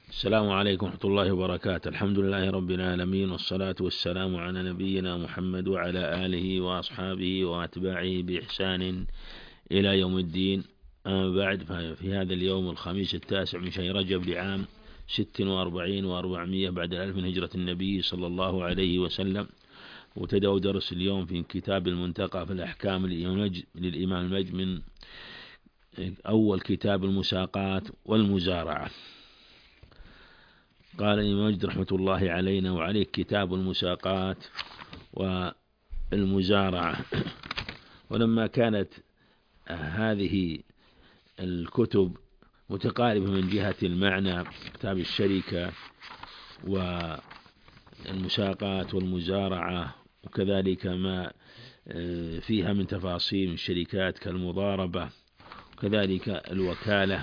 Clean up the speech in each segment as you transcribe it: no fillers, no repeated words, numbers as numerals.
السلام عليكم ورحمة الله وبركاته. الحمد لله رب العالمين، والصلاة والسلام على نبينا محمد وعلى آله وأصحابه وأتباعه بإحسان إلى يوم الدين. أما بعد، في هذا اليوم الخميس 9 من شهر رجب لعام 46 و400 بعد الألف من هجرة النبي صلى الله عليه وسلم، وتدعو درس اليوم في كتاب المنتقى في الأحكام للإمام المجد من أول كتاب المساقات والمزارعة. قال الإمام مجد رحمة الله علينا وعليه كتاب المساقات والمزارعة. ولما كانت هذه الكتب متقاربة من جهة المعنى، كتاب الشركة والمساقات والمزارعة، وكذلك ما فيها من تفاصيل من الشركات كالمضاربة وكذلك الوكالة،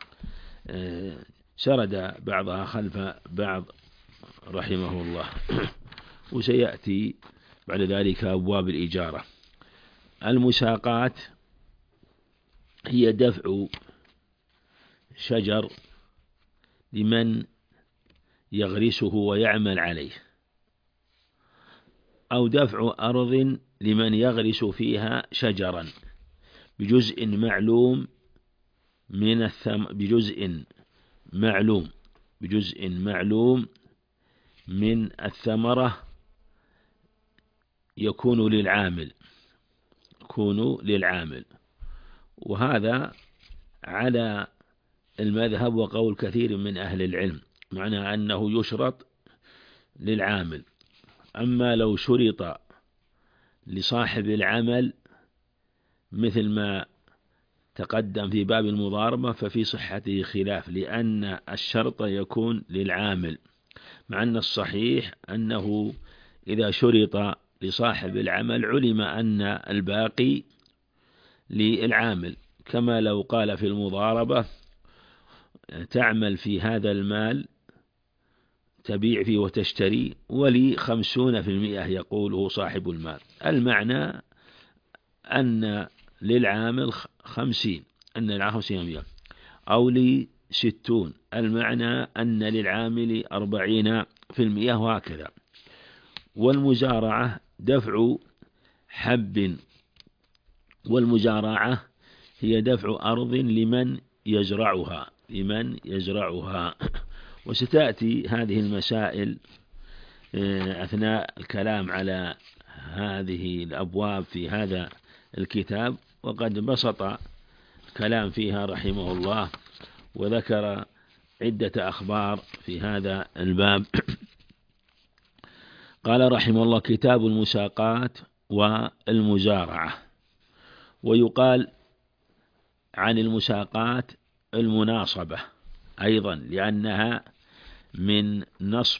سرد بعضها خلف بعض رحمه الله. وسيأتي بعد ذلك أبواب الإجارة. المساقات هي دفع شجر لمن يغرسه ويعمل عليه، أو دفع أرض لمن يغرس فيها شجرا بجزء معلوم من بجزء معلوم من الثمرة يكون للعامل. وهذا على المذهب وقول كثير من أهل العلم، معنى أنه يشرط للعامل. أما لو شرط لصاحب العمل مثل ما تقدم في باب المضاربة ففي صحته خلاف، لأن الشرط يكون للعامل، مع أن الصحيح أنه إذا شرط لصاحب العمل علم أن الباقي للعامل، كما لو قال في المضاربة تعمل في هذا المال، تبيع فيه وتشتري، ولي 50% يقوله صاحب المال. المعنى أن للعامل 50، أن للعامل 50%، أو لي 60، المعنى أن للعامل 40%، وهكذا. والمزارعة دفع حب، والمزارعة هي دفع أرض لمن يزرعها. وستأتي هذه المسائل أثناء الكلام على هذه الأبواب في هذا الكتاب، وقد بسط كلام فيها رحمه الله، وذكر عدة أخبار في هذا الباب. قال رحمه الله: كتاب المساقات والمزارعة. ويقال عن المساقات المناصبة أيضا، لأنها من نصب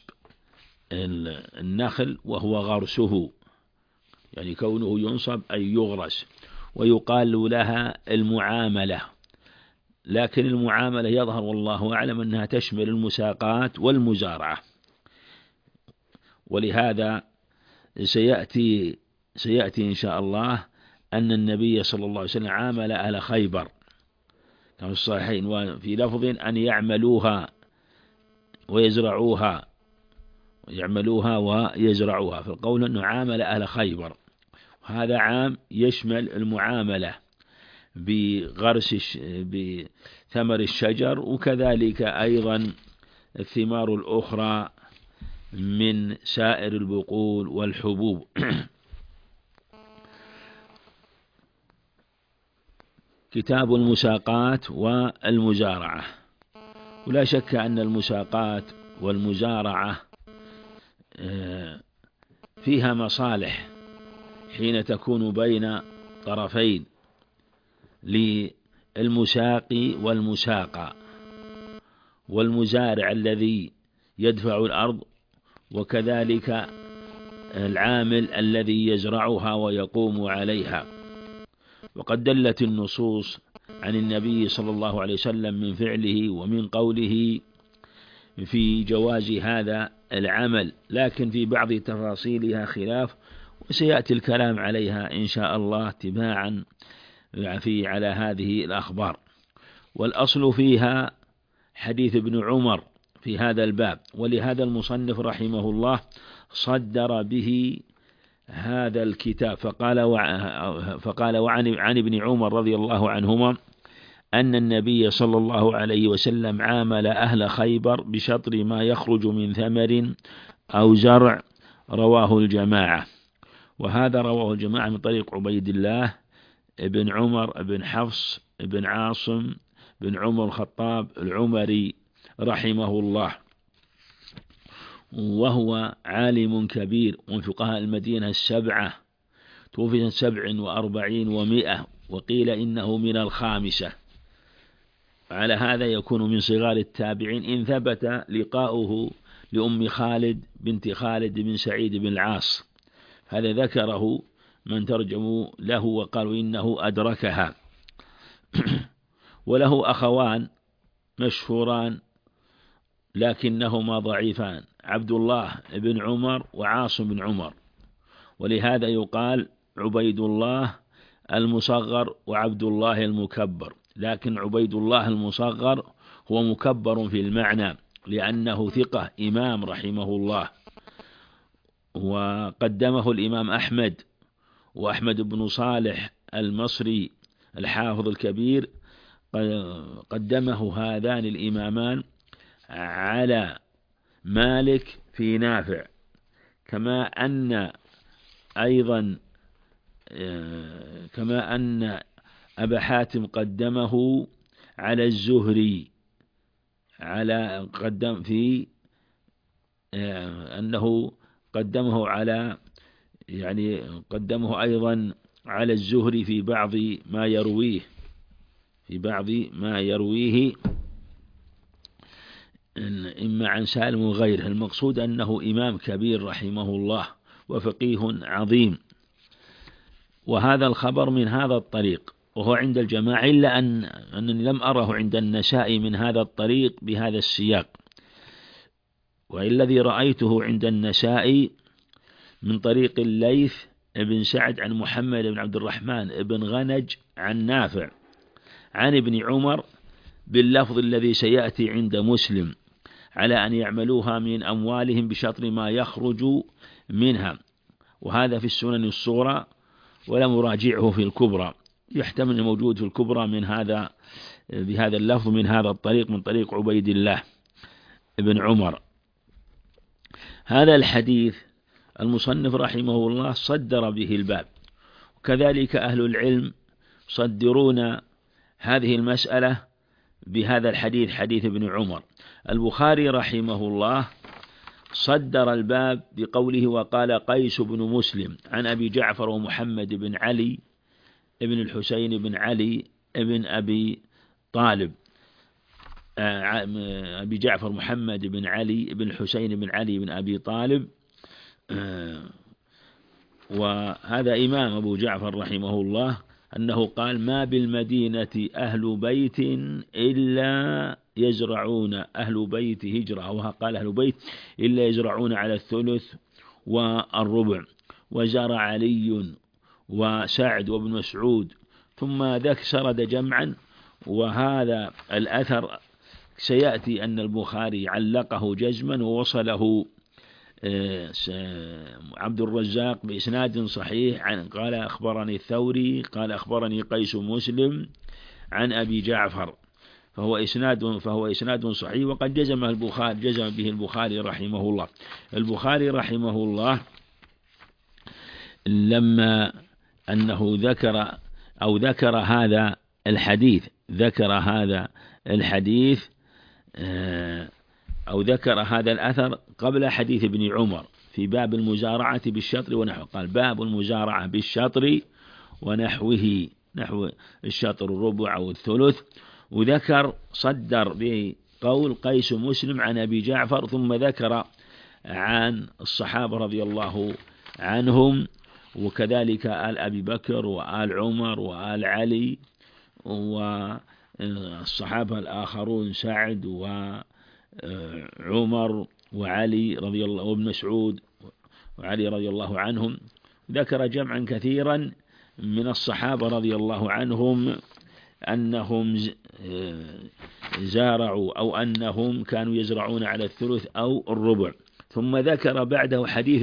النخل وهو غرسه، يعني كونه ينصب أي يغرس. ويقال لها المعاملة، لكن المعاملة يظهر والله أعلم أنها تشمل المساقات والمزارعة. ولهذا سيأتي إن شاء الله أن النبي صلى الله عليه وسلم عامل أهل خيبر كما في الصحيحين، وفي لفظ أن يعملوها ويزرعوها، في القول أنه عامل أهل خيبر. هذا عام يشمل المعاملة بثمر الشجر، وكذلك أيضا الثمار الأخرى من سائر البقول والحبوب. كتاب المساقات والمزارعة. ولا شك أن المساقات والمزارعة فيها مصالح حين تكون بين طرفين، للمساقي والمساقى، والمزارع الذي يدفع الأرض، وكذلك العامل الذي يزرعها ويقوم عليها. وقد دلت النصوص عن النبي صلى الله عليه وسلم من فعله ومن قوله في جواز هذا العمل، لكن في بعض تفاصيلها خلاف، وسيأتي الكلام عليها إن شاء الله تباعا على هذه الأخبار. والأصل فيها حديث ابن عمر في هذا الباب. ولهذا المصنف رحمه الله صدر به هذا الكتاب، فقال عن ابن عمر رضي الله عنهما أن النبي صلى الله عليه وسلم عامل أهل خيبر بشطر ما يخرج من ثمر أو زرع، رواه الجماعة. وهذا رواه الجماعة من طريق عبيد الله ابن عمر ابن حفص ابن عاصم بن عمر الخطاب العمري رحمه الله، وهو عالم كبير من فقهاء المدينة السبعة، توفي 47 و100، وقيل إنه من الخامسة. على هذا يكون من صغار التابعين إن ثبت لقاؤه لأم خالد بنت خالد بن سعيد بن العاص، هذا ذكره من ترجموا له وقالوا إنه أدركها. وله أخوان مشهوران لكنهما ضعيفان، عبد الله بن عمر وعاصم بن عمر، ولهذا يقال عبيد الله المصغر وعبد الله المكبر، لكن عبيد الله المصغر هو مكبر في المعنى لأنه ثقة إمام رحمه الله، وقدمه الإمام أحمد وأحمد بن صالح المصري الحافظ الكبير، قدمه هذان الإمامان على مالك في نافع، كما أن أبا حاتم قدمه على الزهري، أنه قدمه أيضا على الزهري في بعض ما يرويه إما عن سالم وغيره. المقصود أنه إمام كبير رحمه الله وفقيه عظيم. وهذا الخبر من هذا الطريق وهو عند الجماعة، إلا أنني لم أره عند النسائي من هذا الطريق بهذا السياق، والذي رأيته عند النسائي من طريق الليث بن سعد عن محمد بن عبد الرحمن بن غنج عن نافع عن ابن عمر باللفظ الذي سيأتي عند مسلم، على أن يعملوها من أموالهم بشطر ما يخرج منها، وهذا في السنن الصغرى ولم أراجعه في الكبرى، يحتمل موجود في الكبرى بهذا اللفظ من هذا الطريق، من طريق عبيد الله ابن عمر. هذا الحديث المصنف رحمه الله صدر به الباب، وكذلك أهل العلم صدرون هذه المسألة بهذا الحديث، حديث ابن عمر. البخاري رحمه الله صدر الباب بقوله: وقال قيس بن مسلم عن أبي جعفر ومحمد بن علي ابن الحسين بن علي ابن أبي طالب، أبي جعفر محمد بن علي بن الحسين بن علي بن أبي طالب، وهذا إمام أبو جعفر رحمه الله، أنه قال: ما بالمدينة أهل بيت إلا يزرعون، أهل بيت هجرة، وقال أهل بيت إلا يزرعون على الثلث والربع. وزرع علي وسعد وابن مسعود، ثم سرد جمعا. وهذا الأثر سيأتي أن البخاري علقه جزما ووصله عبد الرزاق بإسناد صحيح قال أخبرني الثوري قال أخبرني قيس مسلم عن أبي جعفر، فهو إسناد صحيح، وقد جزم به البخاري رحمه الله. البخاري رحمه الله لما أنه ذكر هذا الأثر قبل حديث ابن عمر في باب المزارعة بالشطر ونحوه، قال: باب المزارعة بالشطر ونحوه، نحو الشطر الربع أو الثلث، وذكر صدر بقول قيس مسلم عن أبي جعفر، ثم ذكر عن الصحابة رضي الله عنهم، وكذلك آل أبي بكر وآل عمر وآل علي والصحابة الآخرون سعد وعمر وعلي رضي الله وابن مسعود وعلي رضي الله عنهم. ذكر جمعا كثيرا من الصحابة رضي الله عنهم أنهم زارعوا أو أنهم كانوا يزرعون على الثلث أو الربع. ثم ذكر بعده حديث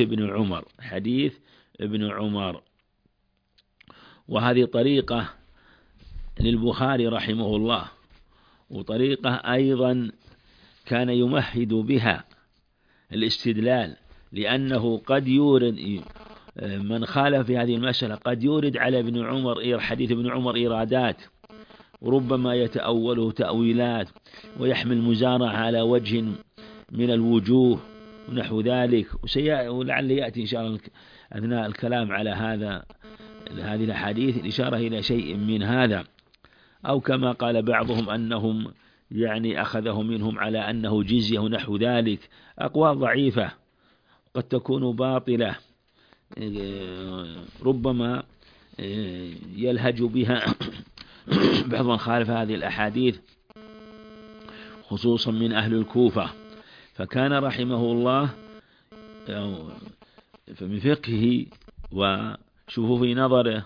ابن عمر، وهذه طريقة للبخاري رحمه الله، وطريقة أيضا كان يمهد بها الاستدلال، لأنه قد يورد من خالف في هذه المسألة قد يورد على ابن عمر حديث ابن عمر إيرادات، وربما يتأوله تأويلات ويحمل مزارع على وجه من الوجوه ونحو ذلك، ولعل يأتي إن شاء الله أثناء الكلام على هذه الأحاديث الإشارة إلى شيء من هذا، أو كما قال بعضهم أنهم يعني أخذه منهم على أنه جزية ونحو ذلك. أقوال ضعيفة قد تكون باطلة، ربما يلهج بها بعض من خالف هذه الأحاديث خصوصا من أهل الكوفة. فكان رحمه الله من فقهه وشفوف نظره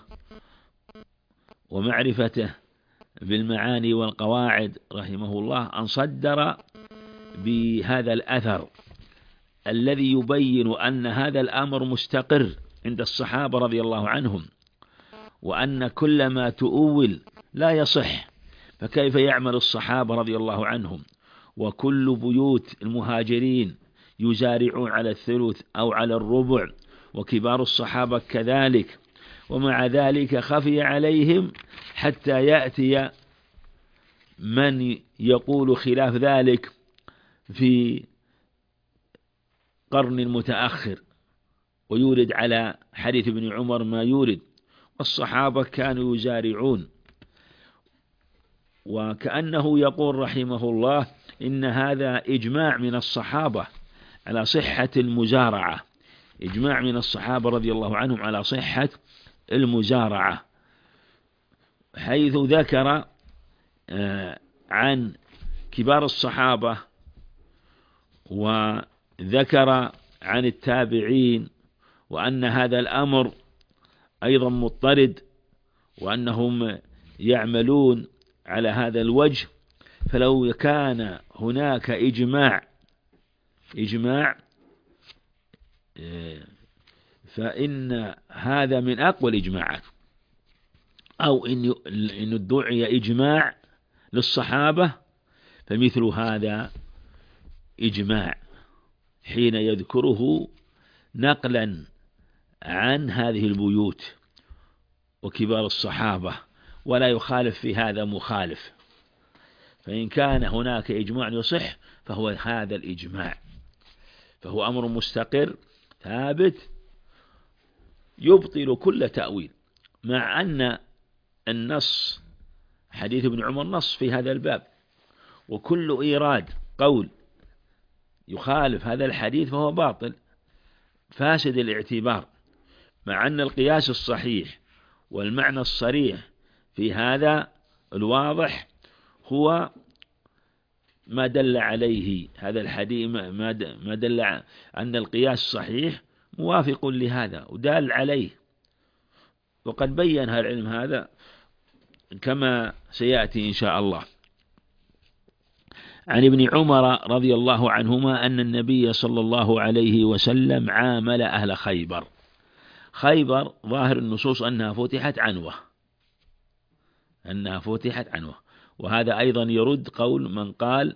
ومعرفته بالمعاني والقواعد رحمه الله أن صدر بهذا الأثر الذي يبين أن هذا الأمر مستقر عند الصحابة رضي الله عنهم، وأن كل ما تؤول لا يصح، فكيف يعمل الصحابة رضي الله عنهم وكل بيوت المهاجرين يزارعون على الثلث أو على الربع، وكبار الصحابة كذلك، ومع ذلك خفي عليهم حتى يأتي من يقول خلاف ذلك في قرن متأخر ويورد على حديث ابن عمر ما يورد، والصحابة كانوا يزارعون. وكأنه يقول رحمه الله إن هذا إجماع من الصحابة على صحة المزارعة، إجماع من الصحابة رضي الله عنهم على صحة المزارعة، حيث ذكر عن كبار الصحابة وذكر عن التابعين وأن هذا الأمر أيضا مضطرد وأنهم يعملون على هذا الوجه. فلو كان هناك إجماع فإن هذا من أقوى الإجماعات، أو إن ادعي إجماع للصحابة فمثل هذا إجماع حين يذكره نقلا عن هذه البيوت وكبار الصحابة، ولا يخالف في هذا مخالف. فإن كان هناك إجماع يصح فهو هذا الإجماع، فهو أمر مستقر ثابت يبطل كل تأويل، مع أن النص حديث ابن عمر نص في هذا الباب، وكل إيراد قول يخالف هذا الحديث فهو باطل فاسد الاعتبار، مع أن القياس الصحيح والمعنى الصريح في هذا الواضح هو ما دل عليه هذا الحديث، ما دل أن القياس الصحيح موافق لهذا ودال عليه، وقد بين العلم هذا كما سيأتي إن شاء الله. عن ابن عمر رضي الله عنهما أن النبي صلى الله عليه وسلم عامل أهل خيبر. خيبر ظاهر النصوص أنها فتحت عنوة، وهذا أيضا يرد قول من قال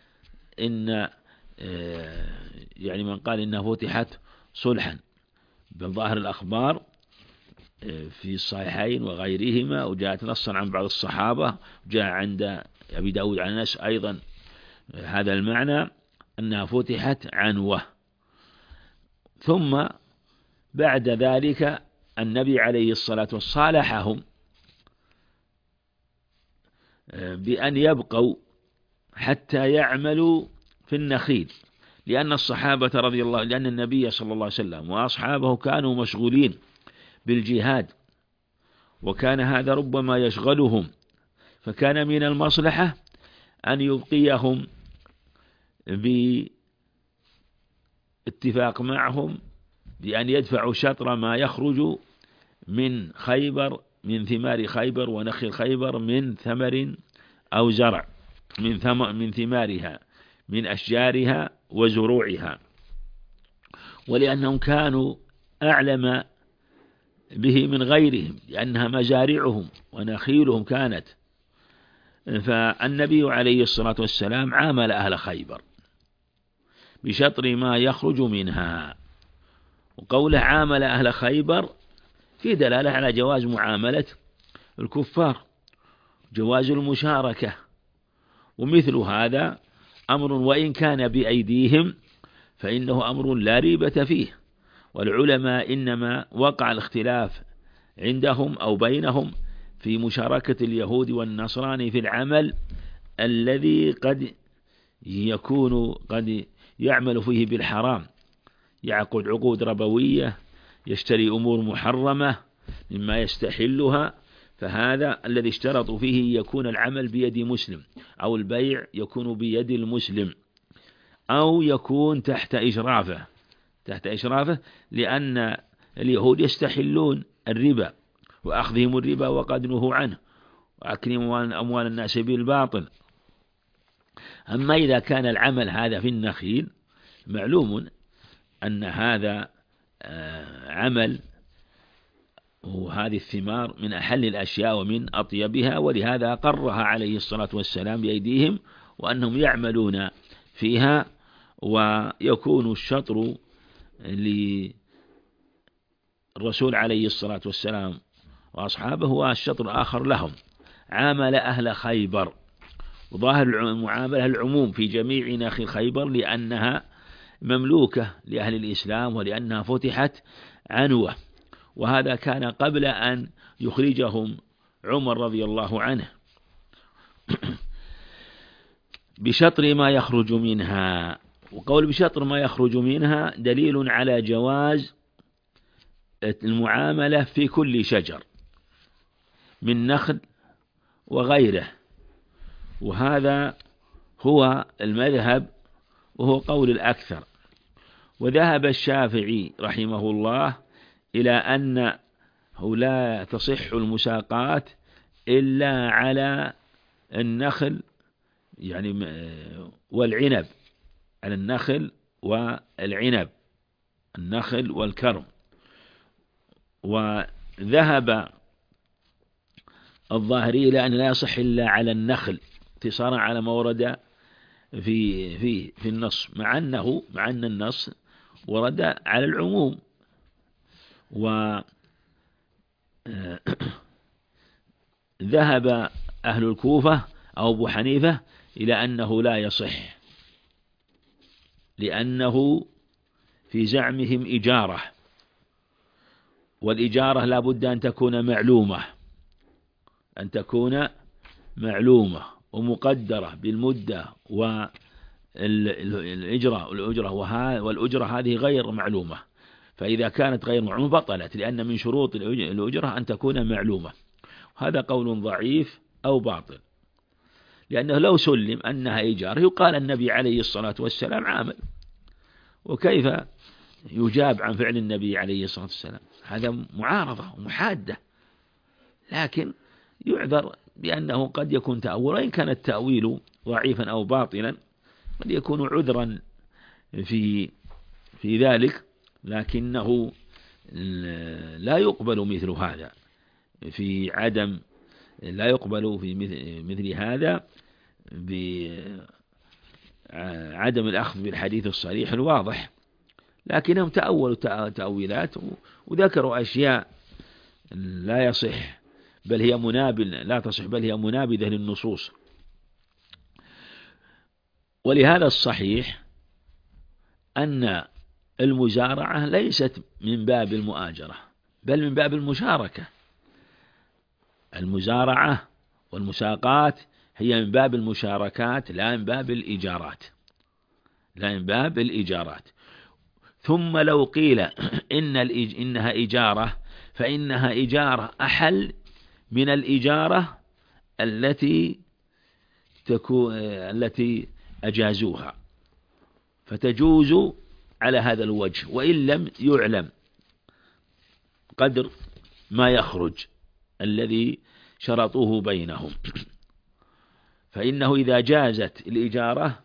إنها فتحت صلحا، بظاهر الأخبار في الصحيحين وغيرهما، وجاءت نصا عن بعض الصحابة، جاء عند أبي داود عن أنس أيضا هذا المعنى أنها فتحت عنوة. ثم بعد ذلك النبي عليه الصلاة والسلام صالحهم بأن يبقوا حتى يعملوا في النخيل، لأن النبي صلى الله عليه وسلم وأصحابه كانوا مشغولين بالجهاد، وكان هذا ربما يشغلهم، فكان من المصلحة أن يبقيهم باتفاق معهم بأن يدفعوا شطر ما يخرج من خيبر، من ثمار خيبر ونخل خيبر من ثمر أو زرع. من ثمارها من أشجارها وزروعها، ولأنهم كانوا أعلم به من غيرهم لأنها مزارعهم ونخيلهم كانت. فالنبي عليه الصلاة والسلام عامل أهل خيبر بشطر ما يخرج منها، وقوله عامل أهل خيبر في دلالة على جواز معاملة الكفار، جواز المشاركة، ومثل هذا أمر وإن كان بأيديهم فإنه أمر لا ريبة فيه. والعلماء إنما وقع الاختلاف عندهم أو بينهم في مشاركة اليهود والنصراني في العمل الذي قد يكون قد يعمل فيه بالحرام، يعقد عقود ربوية، يشتري أمور محرمة مما يستحلها، فهذا الذي اشترطوا فيه يكون العمل بيد مسلم، أو البيع يكون بيد المسلم، أو يكون تحت إشرافه، لأن اليهود يستحلون الربا وأخذهم الربا وقد نهوا عنه، وأكلهم أموال الناس بالباطل. أما إذا كان العمل هذا في النخيل، معلوم أن هذا عمل، وهذه الثمار من أحل الأشياء ومن أطيبها، ولهذا أقرها عليه الصلاة والسلام بأيديهم وأنهم يعملون فيها. ويكون الشطر للرسول عليه الصلاة والسلام وأصحابه والشطر الآخر لهم. عامل أهل خيبر، وظاهر المعاملة العموم في جميع نخيل خيبر لأنها مملوكة لأهل الإسلام ولأنها فتحت عنوة، وهذا كان قبل أن يخرجهم عمر رضي الله عنه. بشطر ما يخرج منها، وقول بشطر ما يخرج منها دليل على جواز المعاملة في كل شجر من نخل وغيره، وهذا هو المذهب وهو قول الأكثر. وذهب الشافعي رحمه الله إلى أنه لا تصح المساقات إلا على النخل يعني والعنب، على النخل والعنب، النخل والكرم. وذهب الظاهري إلى أن لا يصح إلا على النخل اقتصارا على ما ورد في النص، مع أن النص ورد على العموم. وذهب أهل الكوفة أو أبو حنيفة إلى أنه لا يصح، لأنه في زعمهم إجارة، والإجارة لا بد أن تكون معلومة ومقدرة بالمدة والأجرة، والأجرة هذه غير معلومة، فإذا كانت غير معلومة بطلت، لأن من شروط الأجرة أن تكون معلومة. هذا قول ضعيف أو باطل، لأنه لو سلم أنها إيجار يقال النبي عليه الصلاة والسلام عامل، وكيف يجاب عن فعل النبي عليه الصلاة والسلام؟ هذا معارضة ومحادة، لكن يعذر بأنه قد يكون تأويل، وإن كان التأويل ضعيفا أو باطلا قد يكون عذرا في ذلك، لكنه لا يقبل مثل هذا لا يقبل في مثل هذا بعدم الأخذ بالحديث الصريح الواضح، لكنهم تأولوا تأويلات وذكروا أشياء لا يصح، بل هي لا تصح، بل هي منابذة للنصوص. ولهذا الصحيح أن المزارعة ليست من باب المؤاجرة بل من باب المشاركة. المزارعة والمساقات هي من باب المشاركات لا من باب الإيجارات. ثم لو قيل إنها إجارة، فإنها إجارة أحل من الإجارة التي أجازوها، فتجوز على هذا الوجه، وإن لم يعلم قدر ما يخرج الذي شرطوه بينهم. فإنه إذا جازت الإجارة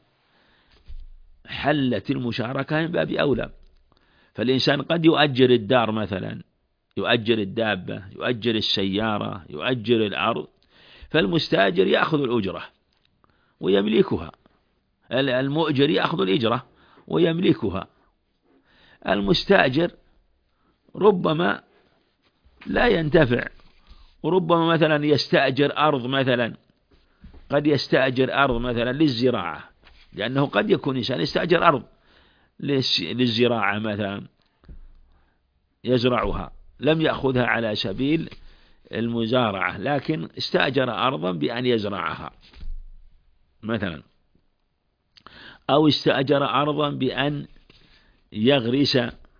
حلت المشاركة من باب أولى. فالإنسان قد يؤجر الدار مثلا، يؤجر الدابة، يؤجر السيارة، يؤجر الأرض، فالمستأجر يأخذ الأجرة ويملكها، المؤجر يأخذ الإجرة ويملكها. المستأجر ربما لا ينتفع، وربما مثلا يستأجر أرض مثلا، قد يستأجر أرض مثلا للزراعة، لأنه قد يكون إنسان يستأجر أرض للزراعة مثلا يزرعها، لم يأخذها على سبيل المزارعة، لكن استأجر أرضا بأن يزرعها مثلا، أو استأجر أرضا بأن يغرس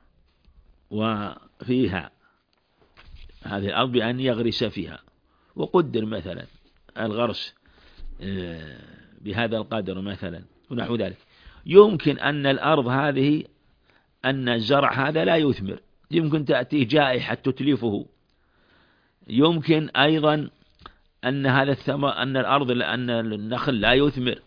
وفيها، هذه الأرض بأن يغرس فيها، وقدر مثلا الغرس بهذا القدر مثلا ونحو ذلك. يمكن أن الأرض هذه، أن الزرع هذا لا يثمر، يمكن تأتيه جائحة تتلفه، يمكن أيضا أن هذا الثمر، أن الأرض، أن النخل لا يثمر،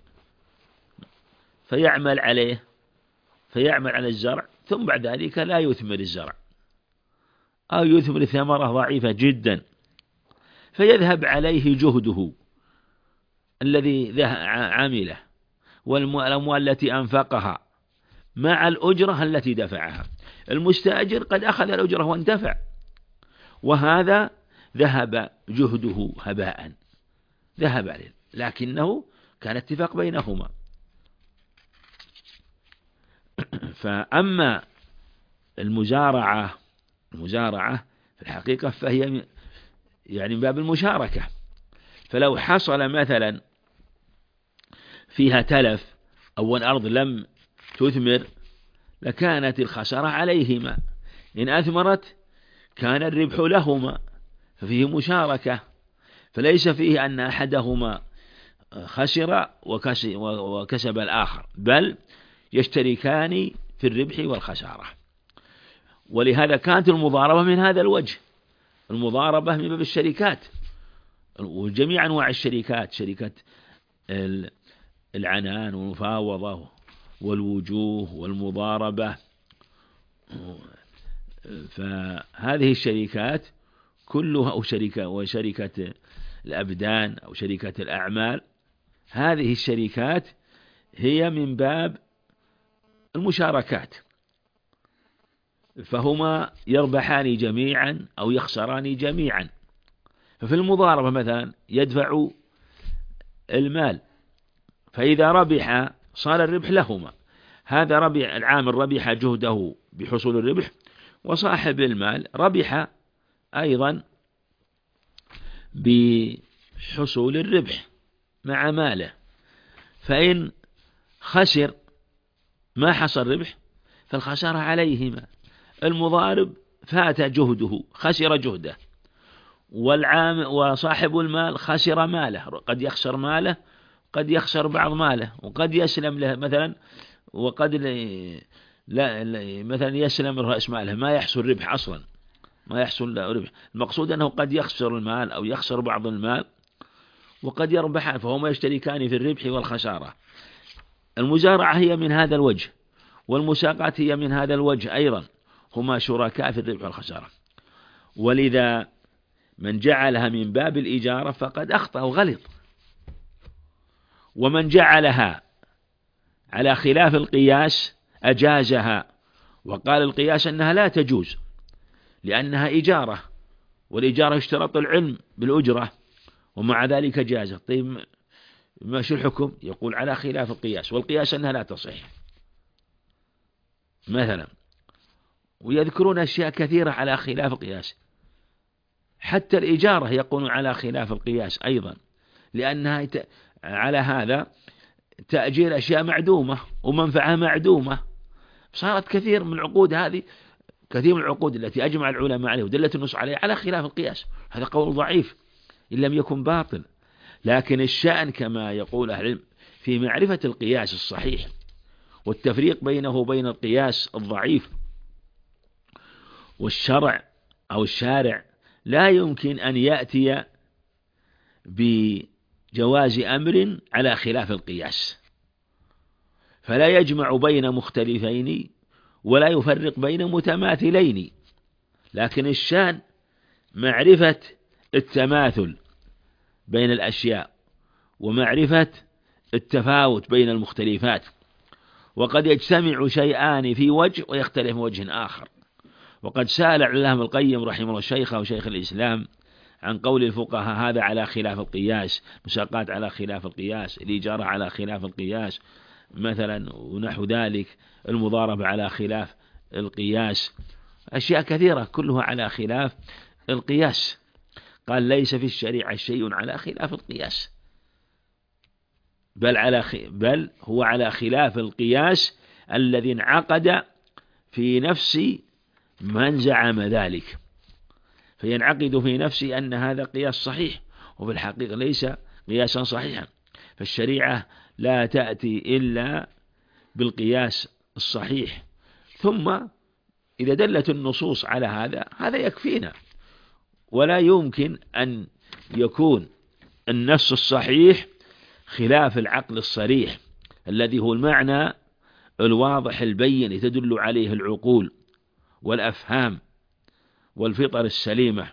فيعمل عليه، فيعمل على الزرع، ثم بعد ذلك لا يثمر الزرع، أو يثمر ثمرة ضعيفة جدا، فيذهب عليه جهده الذي عمله والأموال التي أنفقها مع الأجرة التي دفعها. المستأجر قد أخذ الأجرة وانتفع، وهذا ذهب جهده هباء، ذهب عليه، لكنه كان اتفاق بينهما. فأما المزارعة في الحقيقة فهي يعني من باب المشاركة، فلو حصل مثلا فيها تلف أو الأرض لم تثمر لكانت الخسارة عليهما، إن أثمرت كان الربح لهما، ففيه مشاركة، فليس فيه أن أحدهما خسر وكسب الآخر، بل يشتركان في الربح والخسارة. ولهذا كانت المضاربة من هذا الوجه، المضاربة من باب الشركات، وجميع أنواع الشركات، شركة العنان والمفاوضة والوجوه والمضاربة، فهذه الشركات كلها، أو وشركة الأبدان أو شركة الأعمال، هذه الشركات هي من باب المشاركات، فهما يربحان جميعا أو يخسران جميعا. ففي المضاربة مثلا يدفع المال، فإذا ربح صار الربح لهما، هذا ربح، العامل ربح جهده بحصول الربح، وصاحب المال ربح أيضا بحصول الربح مع ماله. فإن خسر ما حصل ربح فالخسارة عليهما، المضارب فات جهده خسر جهده، وصاحب المال خسر ماله، قد يخسر ماله، قد يخسر بعض ماله، وقد يسلم له مثلا، وقد لا مثلا يسلم رأس ماله، ما يحصل ربح أصلا، ما يحصل ربح. المقصود أنه قد يخسر المال أو يخسر بعض المال، وقد يربحان، فهما يشتركان في الربح والخسارة. المزارعة هي من هذا الوجه، والمساقات هي من هذا الوجه أيضا، هما شركاء في الربح والخسارة. ولذا من جعلها من باب الإجارة فقد أخطأ وغلط، ومن جعلها على خلاف القياس أجازها، وقال القياس أنها لا تجوز لأنها إجارة، والإجارة يشترط العلم بالأجرة، ومع ذلك جازت. طيب ما شو الحكم؟ يقول على خلاف القياس، والقياس أنها لا تصح مثلا، ويذكرون أشياء كثيرة على خلاف القياس. حتى الإجارة يقولون على خلاف القياس أيضا، لأنها على هذا تأجير أشياء معدومة ومنفعة معدومة. صارت كثير من العقود هذه، كثير من العقود التي أجمع العلماء عليه ودلت النص عليه على خلاف القياس، هذا قول ضعيف إن لم يكن باطل. لكن الشأن كما يقول أهل العلم في معرفة القياس الصحيح والتفريق بينه وبين القياس الضعيف. والشرع أو الشارع لا يمكن أن يأتي جواز أمر على خلاف القياس، فلا يجمع بين مختلفين ولا يفرق بين متماثلين، لكن الشان معرفة التماثل بين الأشياء ومعرفة التفاوت بين المختلفات. وقد يجتمع شيئان في وجه ويختلف وجه آخر. وقد سأل العلامة القيم رحمه الله الشيخ وشيخ الإسلام عن قول الفقهاء هذا على خلاف القياس، مساقات على خلاف القياس، الإجارة على خلاف القياس مثلا ونحو ذلك، المضاربة على خلاف القياس، أشياء كثيرة كلها على خلاف القياس. قال ليس في الشريعة شيء على خلاف القياس، بل هو على خلاف القياس الذي انعقد في نفس من زعم ذلك، فينعقد في نفسه أن هذا قياس صحيح، وفي الحقيقة ليس قياسا صحيحا. فالشريعة لا تأتي إلا بالقياس الصحيح، ثم إذا دلت النصوص على هذا يكفينا. ولا يمكن أن يكون النص الصحيح خلاف العقل الصريح الذي هو المعنى الواضح البين تدل عليه العقول والأفهام والفطر السليمة.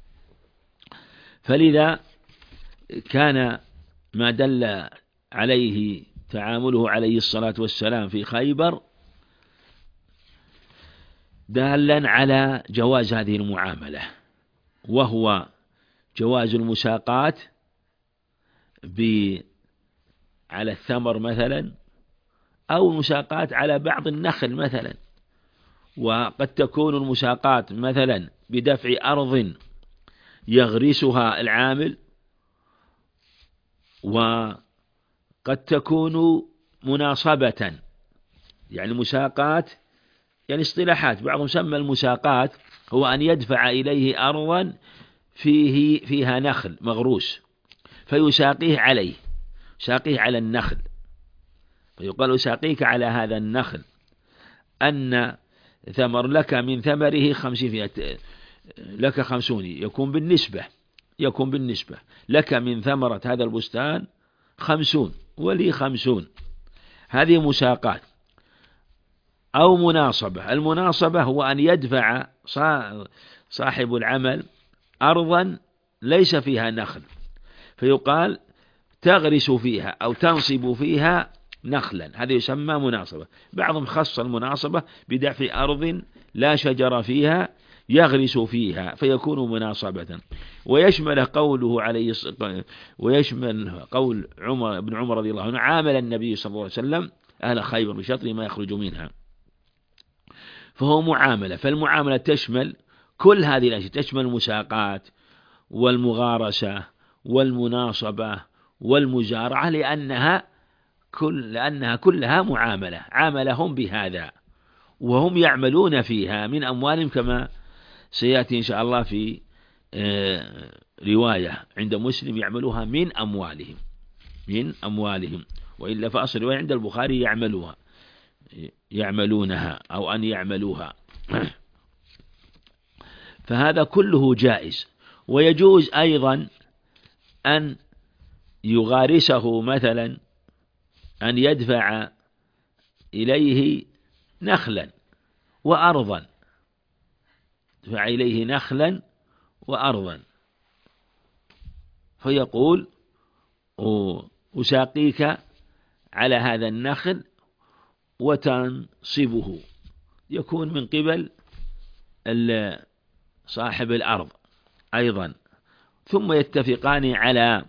فلذا كان ما دل عليه تعامله عليه الصلاة والسلام في خيبر دالا على جواز هذه المعاملة، وهو جواز المساقات على الثمر مثلا، أو المساقات على بعض النخل مثلا. وقد تكون المساقات مثلا بدفع أرض يغرسها العامل، وقد تكون مناصبة، يعني مساقات يعني اصطلاحات. بعضهم سمى المساقات هو أن يدفع إليه أرضا فيها نخل مغروس فيساقيه عليه، ساقيه على النخل، فيقال أساقيك على هذا النخل أن ثمر لك من ثمره 50 لك 50، يكون بالنسبة لك من ثمرة هذا البستان 50 ولي 50. هذه مساقات. أو مناصبة، المناصبة هو أن يدفع صاحب العمل أرضا ليس فيها نخل، فيقال تغرس فيها أو تنصب فيها نخلا، هذا يسمى مناصبة. بعضهم خص المناصبة بدفع أرض لا شجر فيها يغرس فيها فيكون مناصبة. ويشمل قول ابن عمر رضي الله عنه عامل النبي صلى الله عليه وسلم أهل خيبر بشطر ما يخرج منها، فهو معاملة. فالمعاملة تشمل كل هذه الأشياء، تشمل المساقات والمغارسة والمناصبة والمزارعة، لأنها كلها معاملة، عاملهم بهذا وهم يعملون فيها من أموالهم، كما سيأتي إن شاء الله في رواية عند مسلم يعملوها من أموالهم، وإلا فأصل رواية عند البخاري يعملونها أو أن يعملوها. فهذا كله جائز. ويجوز أيضا أن يغارسه مثلا، أن يدفع إليه نخلا وأرضا، دفع إليه نخلا وأرضا، فيقول أساقيك على هذا النخل وتنصبه، يكون من قبل صاحب الأرض أيضا، ثم يتفقان على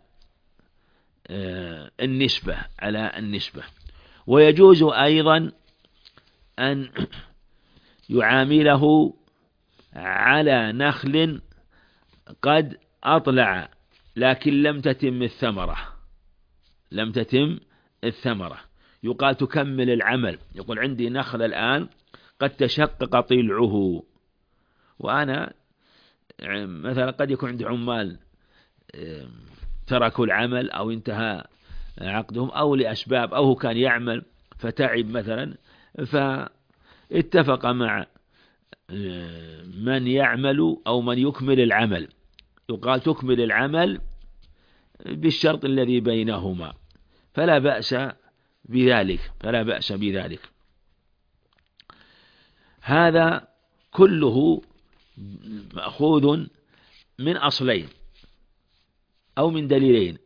النسبة. ويجوز أيضا أن يعامله على نخل قد أطلع لكن لم تتم الثمرة، يقال تكمل العمل. يقول عندي نخل الآن قد تشقق طلعه، وأنا مثلا قد يكون عندي عمال تركوا العمل أو انتهى عقدهم أو لأسباب، أو هو كان يعمل فتعب مثلا، فاتفق مع من يعمل أو من يكمل العمل، يقال تكمل العمل بالشرط الذي بينهما، فلا بأس بذلك. هذا كله مأخوذ من أصلين أو من دليلين.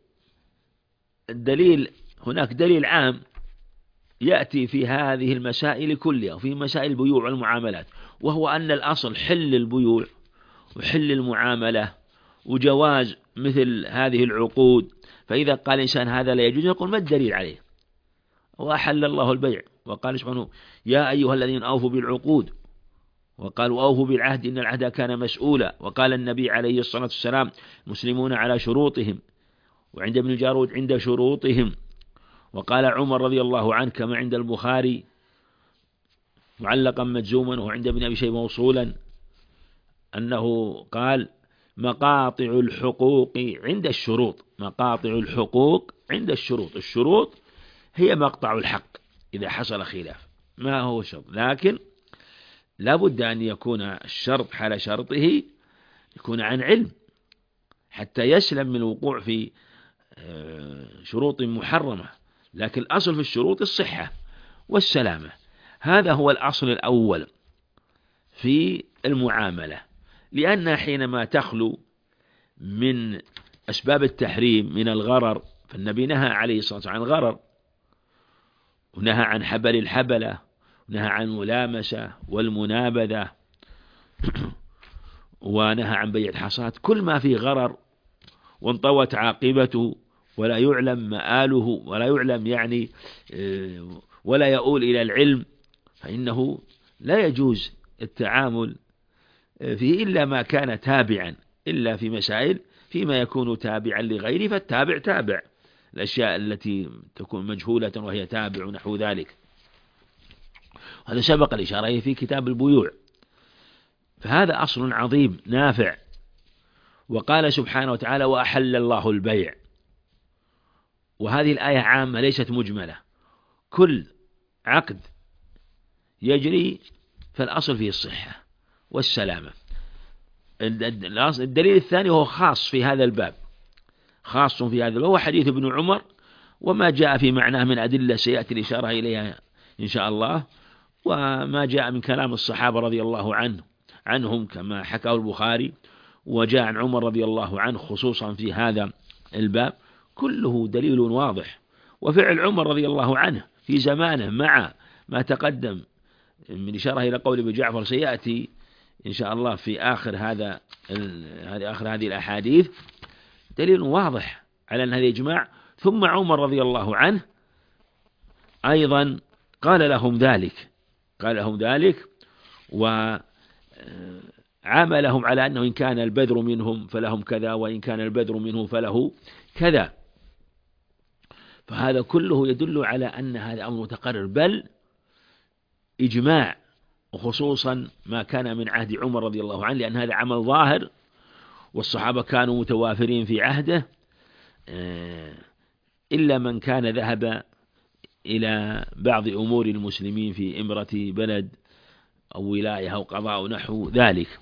هناك دليل عام يأتي في هذه المسائل كلها وفي مسائل البيوع والمعاملات، وهو أن الأصل حل البيوع وحل المعاملة وجواز مثل هذه العقود. فإذا قال الإنسان هذا لا يجوز، يقول ما الدليل عليه؟ وأحل الله البيع، وقال سبحانه يا أيها الذين أوفوا بالعقود، وقالوا أوفوا بالعهد إن العهد كان مسؤولا. وقال النبي عليه الصلاة والسلام المسلمون على شروطهم، وعند ابن الجارود عند شروطهم. وقال عمر رضي الله عنه كما عند البخاري معلقا مجزوما، وعند ابن أبي شيبة موصولا، أنه قال مقاطع الحقوق عند الشروط. مقاطع الحقوق عند الشروط. الشروط هي مقطع الحق إذا حصل خلاف، ما هو شرط، لكن لا بد أن يكون الشرط حال شرطه يكون عن علم حتى يسلم من الوقوع في شروط محرمة. لكن الأصل في الشروط الصحة والسلامة، هذا هو الأصل الأول في المعاملة. لأن حينما تخلو من أسباب التحريم من الغرر، فالنبي نهى عليه الصلاة والسلام عن الغرر، ونهى عن حبل الحبلة، ونهى عن الملامسة والمنابذة، ونهى عن بيع الحصاد. كل ما فيه غرر وانطوت عاقبته ولا يعلم مآله ولا يعلم ولا يؤول إلى العلم، فإنه لا يجوز التعامل فيه إلا ما كان تابعا، إلا في مسائل فيما يكون تابعا لغيره، فالتابع تابع الأشياء التي تكون مجهولة وهي تابع ونحو ذلك. هذا سبق الإشارة في كتاب البيوع. فهذا أصل عظيم نافع. وقال سبحانه وتعالى وأحل الله البيع، وهذه الآية عامة ليست مجملة. كل عقد يجري فالأصل فيه الصحة والسلامة. الدليل الثاني هو خاص في هذا الباب، وهو حديث ابن عمر وما جاء في معناه من أدلة سيأتي الإشارة إليها إن شاء الله، وما جاء من كلام الصحابة رضي الله عنهم كما حكاه البخاري، وجاء عن عمر رضي الله عنه خصوصا في هذا الباب، كله دليل واضح. وفعل عمر رضي الله عنه في زمانه مع ما تقدم من إشارة إلى قول ابن جعفر سيأتي إن شاء الله في آخر هذه الأحاديث، دليل واضح على أن هذا إجماع. ثم عمر رضي الله عنه أيضا قال لهم ذلك وعاملهم على أنه إن كان البذر منهم فلهم كذا، وإن كان البذر منه فله كذا. فهذا كله يدل على أن هذا أمر متقرر، بل إجماع، وخصوصا ما كان من عهد عمر رضي الله عنه، لأن هذا عمل ظاهر والصحابة كانوا متوافرين في عهده، إلا من كان ذهب إلى بعض أمور المسلمين في إمرة بلد أو ولاية أو قضاء نحو ذلك.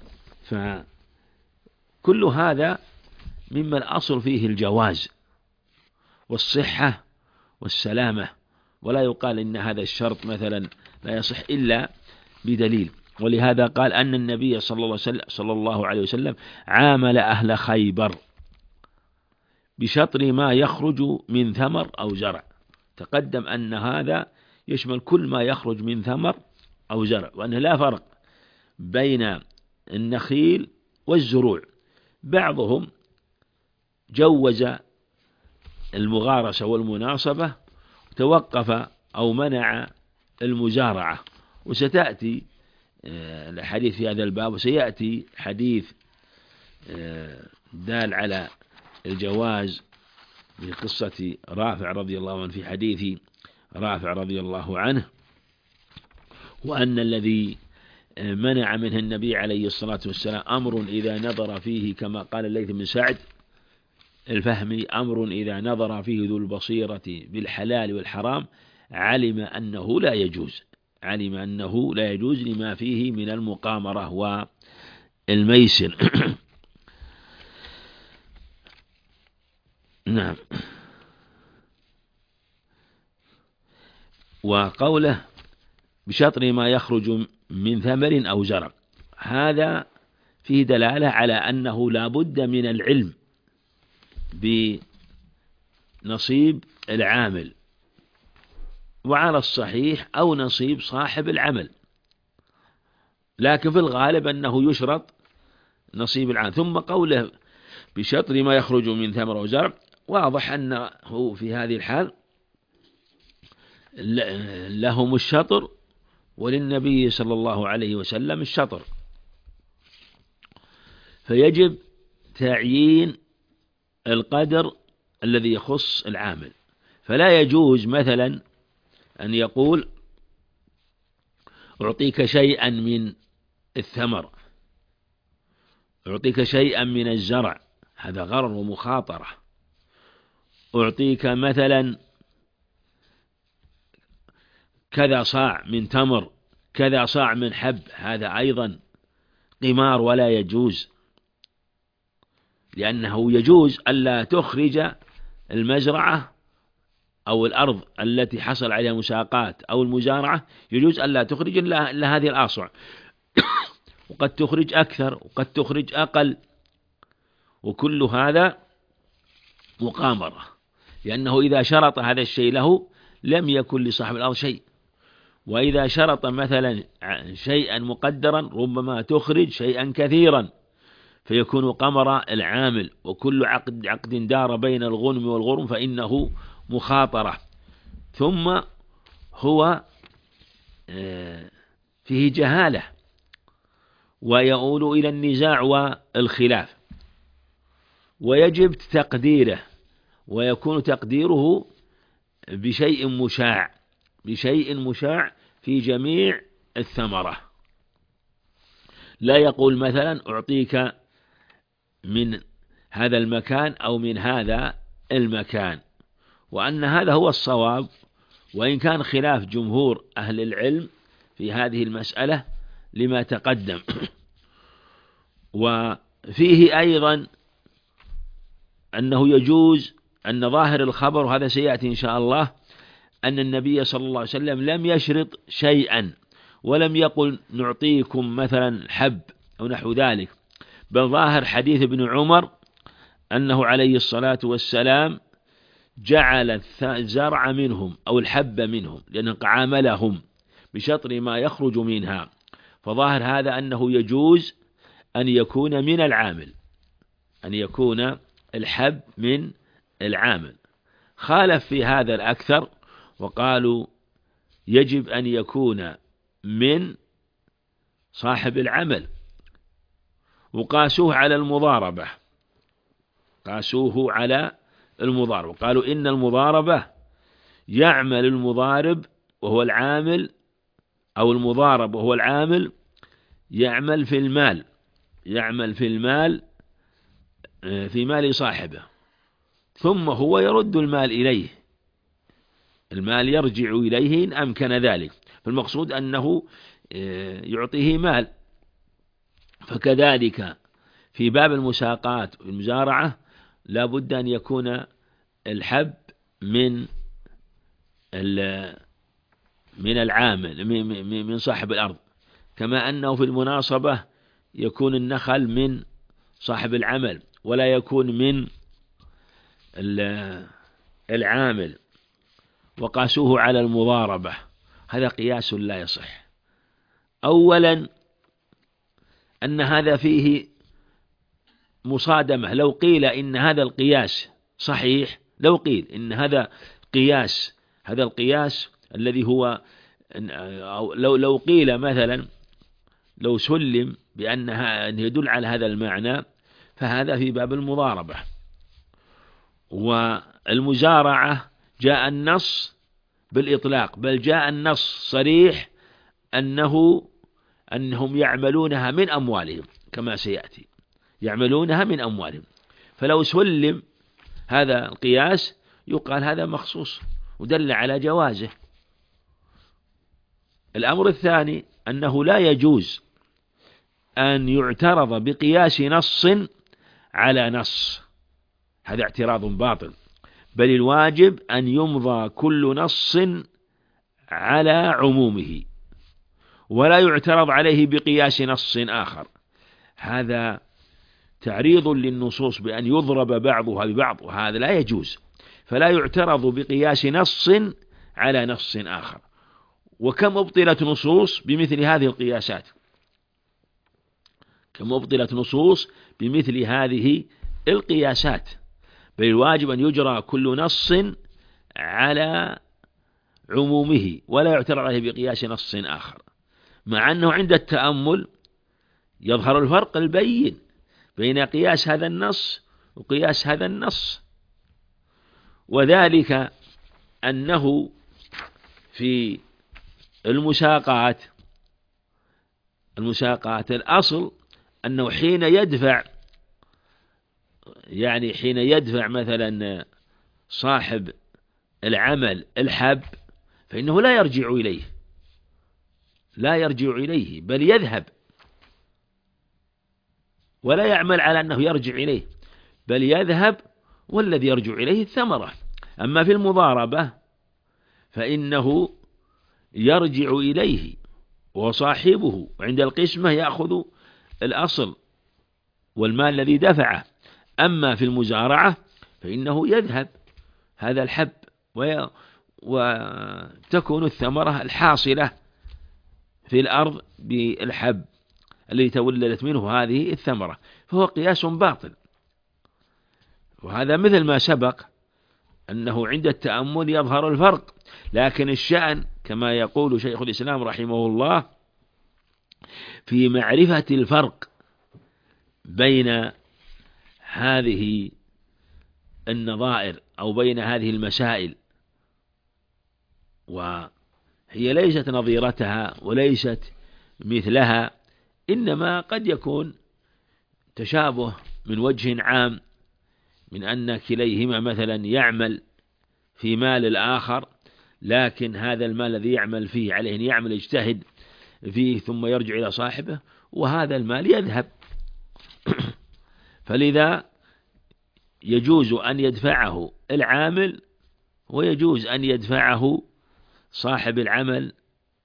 فكل هذا مما الأصل فيه الجواز والصحة والسلامة، ولا يقال إن هذا الشرط مثلا لا يصح إلا بدليل. ولهذا قال أن النبي صلى الله عليه وسلم عامل أهل خيبر بشطر ما يخرج من ثمر أو زرع. تقدم أن هذا يشمل كل ما يخرج من ثمر أو زرع، وأنه لا فرق بين النخيل والزروع. بعضهم جوز المغارسة والمناصبة، توقف أو منع المزارعة، وستأتي الحديث في هذا الباب، وسيأتي حديث دال على الجواز في قصة رافع رضي الله عنه، في حديث رافع رضي الله عنه، وأن الذي منع منه النبي عليه الصلاة والسلام أمر إذا نظر فيه، كما قال الليث بن سعد الفهمي، أمر إذا نظر فيه ذو البصيرة بالحلال والحرام علم أنه لا يجوز لما فيه من المقامرة والميسر. نعم. وقوله بشطر ما يخرج من ثمر أو زرع، هذا فيه دلالة على أنه لا بد من العلم بنصيب العامل، وعلى الصحيح أو نصيب صاحب العمل، لكن في الغالب أنه يشرط نصيب العامل. ثم قوله بشطر ما يخرج من ثمر أو زرع، واضح أنه في هذه الحال لهم الشطر وللنبي صلى الله عليه وسلم الشطر، فيجب تعيين القدر الذي يخص العامل. فلا يجوز مثلا أن يقول أعطيك شيئا من الثمر، أعطيك شيئا من الزرع، هذا غرر ومخاطرة. أعطيك مثلا كذا صاع من تمر، كذا صاع من حب، هذا أيضا قمار ولا يجوز، لأنه يجوز ألا تخرج المزرعة أو الأرض التي حصل عليها مساقات أو المزارعة، يجوز ألا تخرج إلا هذه الأصع، وقد تخرج أكثر وقد تخرج أقل، وكل هذا مقامرة، لأنه إذا شرط هذا الشيء له لم يكن لصاحب الأرض شيء، وإذا شرط مثلا شيئا مقدرا ربما تخرج شيئا كثيرا، فيكون قمر العامل. وكل عقد دار بين الغنم والغرم فإنه مخاطرة. ثم هو فيه جهالة ويؤول إلى النزاع والخلاف، ويجب تقديره، ويكون تقديره بشيء مشاع في جميع الثمرة. لا يقول مثلا أعطيك من هذا المكان أو من هذا المكان، وأن هذا هو الصواب، وإن كان خلاف جمهور أهل العلم في هذه المسألة لما تقدم. وفيه أيضا أنه يجوز أن ظاهر الخبر، وهذا سيأتي إن شاء الله، أن النبي صلى الله عليه وسلم لم يشرط شيئا، ولم يقل نعطيكم مثلا حب أو نحو ذلك، بل ظاهر حديث ابن عمر أنه عليه الصلاة والسلام جعل الزرع منهم أو الحب منهم، لأنه عاملهم بشطر ما يخرج منها، فظاهر هذا أنه يجوز أن يكون من العامل، أن يكون الحب من العامل. خالف في هذا الأكثر وقالوا يجب أن يكون من صاحب العمل، وقاسوه على المضاربة، قالوا إن المضاربة يعمل المضارب وهو العامل، أو المضارب وهو العامل يعمل في المال في مال صاحبه، ثم هو يرد المال إليه، المال يرجع إليه إن أمكن ذلك، فالمقصود أنه يعطيه مال. فكذلك في باب المساقات والمزارعة لا بد أن يكون الحب من العامل، من صاحب الأرض، كما أنه في المناصبة يكون النخل من صاحب العمل ولا يكون من العامل. وقاسوه على المضاربة، هذا قياس لا يصح. أولا أن هذا فيه مصادمة، لو قيل إن هذا القياس صحيح، لو قيل إن هذا القياس الذي هو، لو قيل مثلا، لو سلم بأنها أن يدل على هذا المعنى، فهذا في باب المضاربة. والمزارعة جاء النص بالإطلاق، بل جاء النص صريح أنهم يعملونها من أموالهم، كما سيأتي يعملونها من أموالهم، فلو سلم هذا القياس يقال هذا مخصوص ودل على جوازه. الأمر الثاني أنه لا يجوز أن يعترض بقياس نص على نص، هذا اعتراض باطل، بل الواجب أن يمضى كل نص على عمومه، ولا يعترض عليه بقياس نص آخر. هذا تعريض للنصوص بأن يضرب بعضها ببعض، وهذا لا يجوز. فلا يعترض بقياس نص على نص آخر. وكم أبطلت نصوص بمثل هذه القياسات، كم أبطلت نصوص بمثل هذه القياسات. بل الواجب أن يجرى كل نص على عمومه، ولا يعترض عليه بقياس نص آخر، مع أنه عند التأمل يظهر الفرق البين بين قياس هذا النص وقياس هذا النص. وذلك أنه في المساقات الأصل أنه حين يدفع مثلا صاحب العمل الحب، فإنه لا يرجع إليه بل يذهب، ولا يعمل على أنه يرجع إليه بل يذهب، والذي يرجع إليه الثمرة. أما في المضاربة فإنه يرجع إليه وصاحبه، وعند القسمة يأخذ الأصل والمال الذي دفعه. أما في المزارعة فإنه يذهب هذا الحب وتكون الثمرة الحاصلة في الأرض بالحب الذي تولدت منه هذه الثمرة، فهو قياس باطل. وهذا مثل ما سبق أنه عند التأمل يظهر الفرق، لكن الشأن كما يقول شيخ الإسلام رحمه الله في معرفة الفرق بين هذه النظائر أو بين هذه المسائل، وهي ليست نظيرتها وليست مثلها، إنما قد يكون تشابه من وجه عام، من أن كليهما مثلا يعمل في مال الآخر، لكن هذا المال الذي يعمل فيه عليه أن يعمل يجتهد فيه ثم يرجع إلى صاحبه، وهذا المال يذهب. فلذا يجوز أن يدفعه العامل، ويجوز أن يدفعه صاحب العمل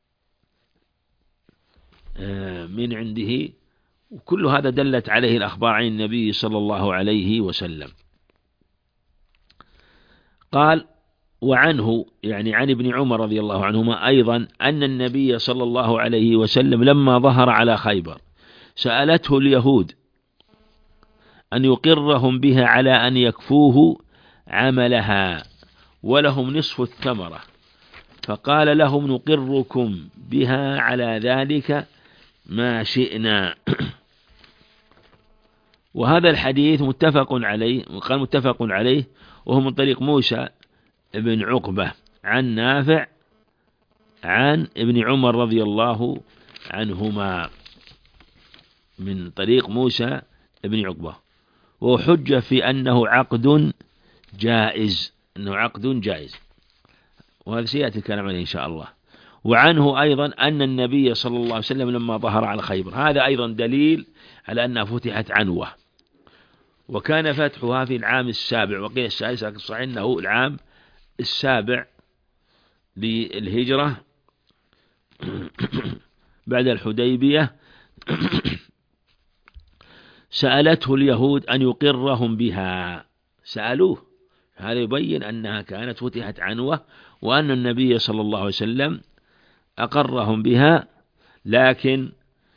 من عنده. وكل هذا دلت عليه الأخبار عن النبي صلى الله عليه وسلم. قال: وعنه يعني عن ابن عمر رضي الله عنهما أيضا أن النبي صلى الله عليه وسلم لما ظهر على خيبر سألته اليهود أن يقرهم بها على أن يكفوه عملها ولهم نصف الثمرة، فقال لهم: نقركم بها على ذلك ما شئنا. وهذا الحديث متفق عليه، وقال متفق عليه، وهو من طريق موسى ابن عقبة عن نافع عن ابن عمر رضي الله عنهما، من طريق موسى ابن عقبة، وهو حجة في أنه عقد جائز، وهذا سيأتي الكلام عليه إن شاء الله. وعنه أيضا أن النبي صلى الله عليه وسلم لما ظهر على خيبر، هذا أيضا دليل على أنها فتحت عنوة، وكان فتحها في العام السابع، وقيل السادس، لكن صحيح أنه العام السابع للهجرة بعد الحديبية. سألته اليهود أن يقرهم بها، سألوه، هذا يبين أنها كانت فتحت عنوة، وأن النبي صلى الله عليه وسلم أقرهم بها، لكن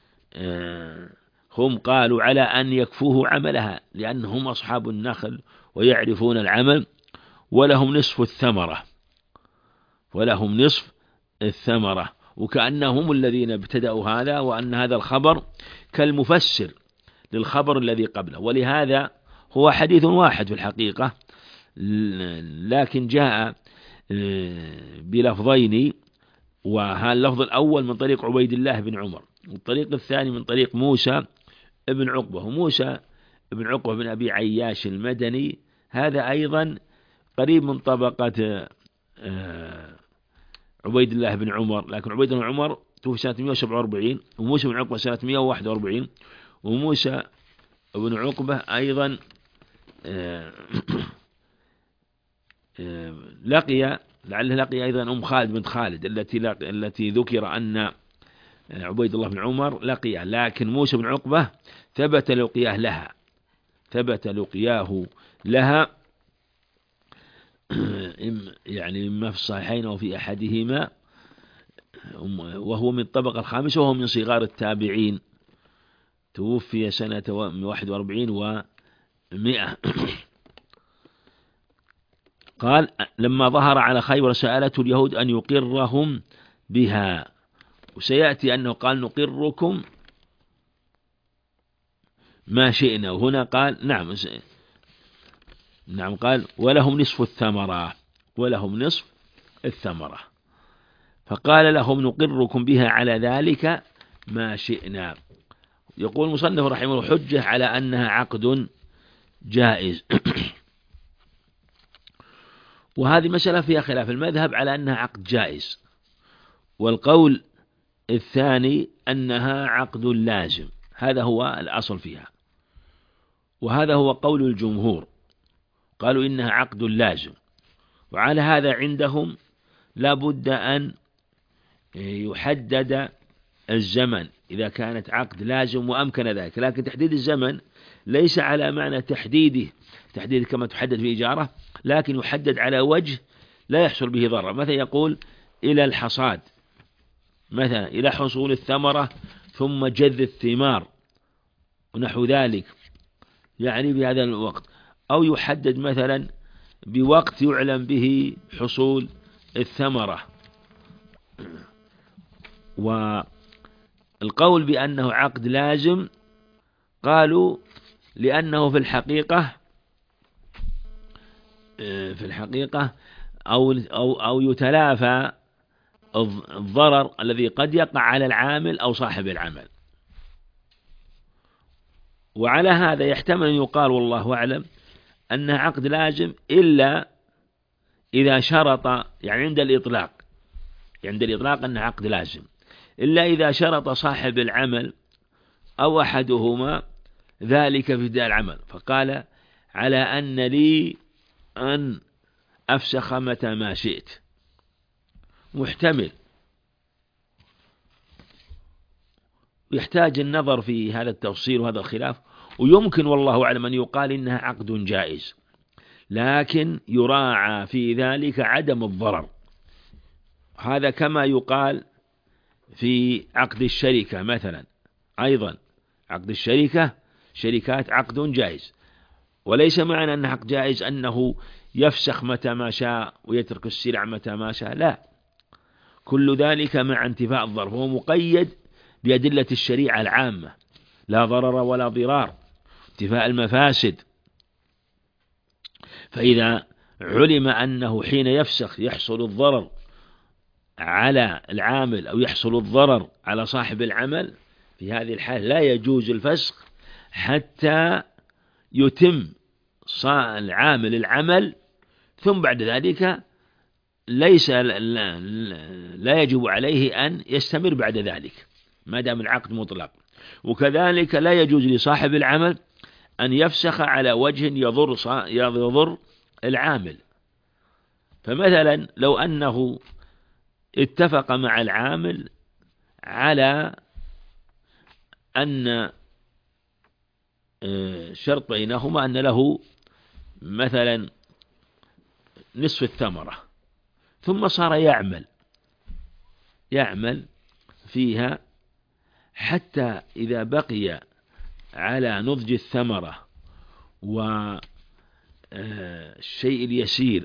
هم قالوا على أن يكفوه عملها، لأنهم أصحاب النخل ويعرفون العمل، ولهم نصف الثمرة، وكأنهم الذين ابتدأوا هذا، وأن هذا الخبر كالمفسر للخبر الذي قبله. ولهذا هو حديث واحد في الحقيقة، لكن جاء بلفظين، وهذا اللفظ الأول من طريق عبيد الله بن عمر، والطريق الثاني من طريق موسى ابن عقبة. وموسى ابن عقبة بن أبي عياش المدني هذا أيضا قريب من طبقة عبيد الله بن عمر، لكن عبيد الله بن عمر توفي سنة 147، وموسى بن عقبة سنة 141، وموسى بن عقبة أيضا لعله لقي أيضا أم خالد بنت خالد التي ذكر أن عبيد الله بن عمر لقيها، لكن موسى بن عقبة ثبت لقياه لها يعني إما في الصحيحين أو في أحدهما، وهو من الطبقة الخامسة وهو من صغار التابعين، توفي سنة 41 و100. قال لما ظهر على خيبر سألته اليهود أن يقرهم بها، وسيأتي أنه قال نقركم ما شئنا، وهنا قال نعم قال ولهم نصف الثمرة، فقال لهم نقركم بها على ذلك ما شئنا. يقول المصنف رحمه الله حجة على أنها عقد جائز. وهذه مسألة فيها خلاف، المذهب على أنها عقد جائز، والقول الثاني أنها عقد لازم، هذا هو الأصل فيها، وهذا هو قول الجمهور، قالوا إنها عقد لازم. وعلى هذا عندهم لا بد أن يحدد الزمن إذا كانت عقد لازم وأمكن ذلك، لكن تحديد الزمن ليس على معنى تحديد كما تحدد في إجارة، لكن يحدد على وجه لا يحصل به ضرر. مثلا يقول إلى الحصاد، مثلا إلى حصول الثمرة ثم جذ الثمار ونحو ذلك، يعني بهذا الوقت، أو يحدد مثلا بوقت يعلم به حصول الثمرة. والقول بأنه عقد لازم قالوا لأنه في الحقيقة أو يتلافى الضرر الذي قد يقع على العامل أو صاحب العمل. وعلى هذا يحتمل أن يقال والله أعلم أنها عقد لازم إلا إذا شرط، يعني عند الإطلاق أنها عقد لازم، إلا إذا شرط صاحب العمل أو أحدهما ذلك في ابتداء العمل، فقال على أن لي أن أفسخ متى ما شئت، محتمل، يحتاج النظر في هذا التفصيل وهذا الخلاف. ويمكن والله أعلم أن يقال إنها عقد جائز، لكن يراعى في ذلك عدم الضرر، هذا كما يقال في عقد الشركة مثلا، أيضا عقد شركات عقد جائز، وليس معنى أنه عقد جائز أنه يفسخ متى ما شاء ويترك السلع متى ما شاء، لا، كل ذلك مع انتفاء الضرر، هو مقيد بأدلة الشريعة العامة، لا ضرر ولا ضرار، انتفاء المفاسد. فإذا علم أنه حين يفسخ يحصل الضرر على العامل أو يحصل الضرر على صاحب العمل، في هذه الحالة لا يجوز الفسخ حتى يتم العامل العمل، ثم بعد ذلك لا يجب عليه أن يستمر بعد ذلك ما دام العقد مطلق. وكذلك لا يجوز لصاحب العمل أن يفسخ على وجه يضر العامل. فمثلا لو أنه اتفق مع العامل على أن شرط بينهما أن له مثلا نصف الثمرة، ثم صار يعمل فيها حتى إذا بقي على نضج الثمرة والشيء اليسير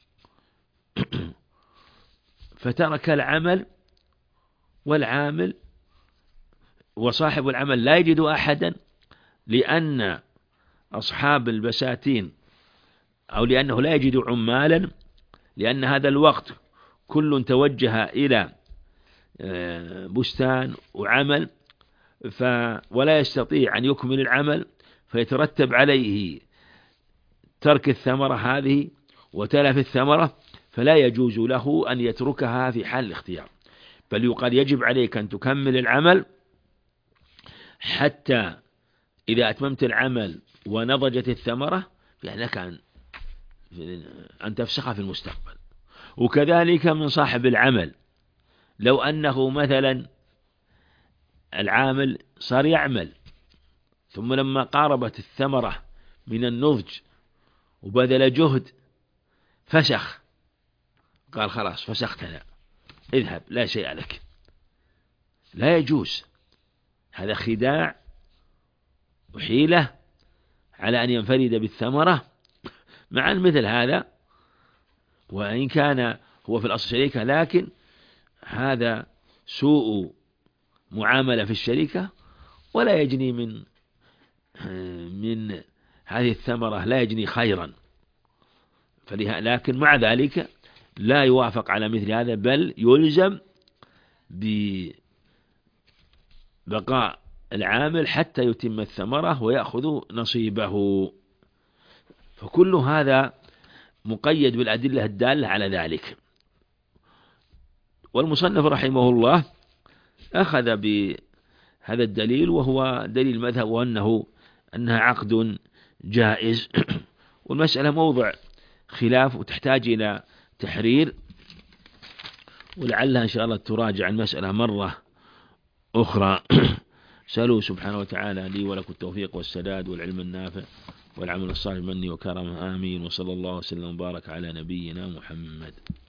فترك العمل، والعامل وصاحب العمل لا يجد أحدا، لأن أصحاب البساتين أو لأنه لا يجد عمالا، لأن هذا الوقت كل توجه إلى بستان وعمل، ولا يستطيع أن يكمل العمل، فيترتب عليه ترك الثمرة هذه وتلف الثمرة، فلا يجوز له أن يتركها في حال الاختيار، بل يقال يجب عليك أن تكمل العمل حتى إذا أتممت العمل ونضجت الثمرة يعني لك أن تفسخ في المستقبل. وكذلك من صاحب العمل، لو أنه مثلا العامل صار يعمل، ثم لما قاربت الثمرة من النضج وبذل جهد فسخ، قال خلاص فسختنا اذهب لا شيء لك، لا يجوز. هذا خداع وحيلة على أن ينفرد بالثمرة، مع مثل هذا وإن كان هو في الأصل شريكة، لكن هذا سوء معاملة في الشركة، ولا يجني من هذه الثمرة لا يجني خيرا. لكن مع ذلك لا يوافق على مثل هذا، بل يلزم ببقاء العامل حتى يتم الثمرة ويأخذ نصيبه. فكل هذا مقيد بالأدلة الدالة على ذلك. والمصنف رحمه الله أخذ بهذا الدليل، وهو دليل المذهب، أنها عقد جائز. والمسألة موضع خلاف وتحتاج إلى تحرير، ولعلها إن شاء الله تراجع المسألة مرة أخرى. سألوا سبحانه وتعالى لي ولكم التوفيق والسداد والعلم النافع والعمل الصالح مني وكرمه، آمين. وصلى الله وسلم وبارك على نبينا محمد.